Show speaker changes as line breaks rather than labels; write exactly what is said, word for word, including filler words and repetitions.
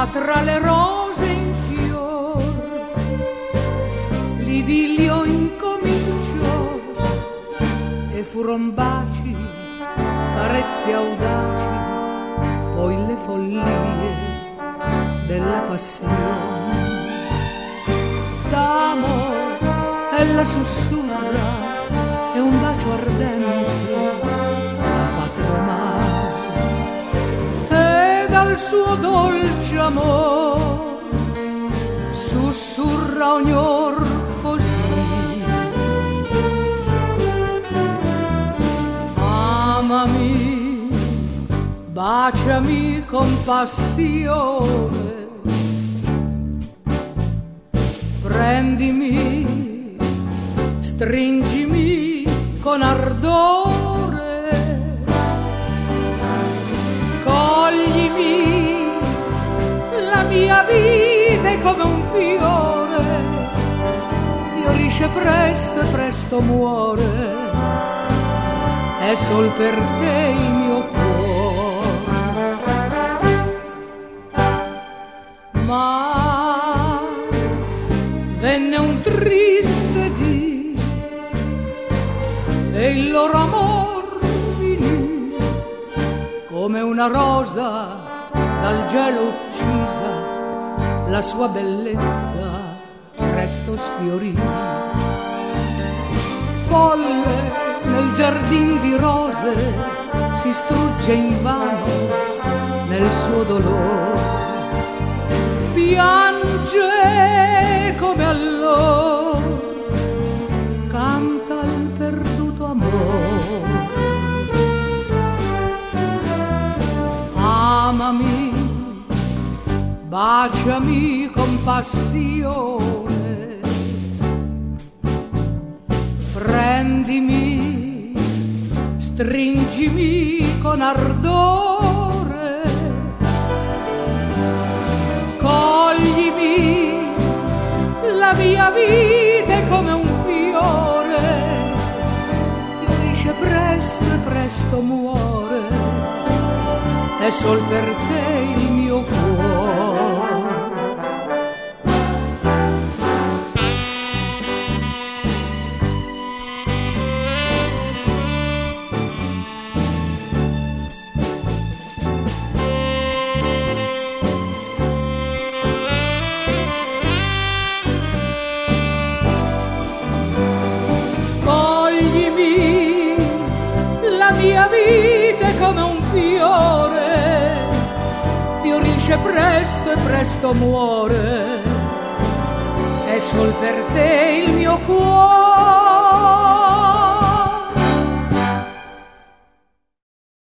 ma tra le rose in fior l'idillio incominciò e furon baci, carezze audaci, poi le follie della passione. D'amor ella sussurra e un bacio ardente l'ha fatto amare, e dal suo dolce amor sussurra ognor così: amami, baciami con passione, prendimi, stringimi con ardore, coglimi, la mia vita è come un fiore, fiorisce presto e presto muore, è sol per te il mio cuore. Ma venne un triste dì e il loro amor finì, come una rosa dal gelo uccisa, la sua bellezza presto sfiorì. Folle nel giardin di rose si strugge invano nel suo dolore, piange come allora, canta il perduto amore. Amami, baciami con passione, prendimi, stringimi con ardore, coglimi, la mia vita è come un fiore, fiorisce presto e presto muore, è sol per te il mio cuore. La mia vita è come un fiore, fiorisce presto e presto muore, è sol per te il mio cuore.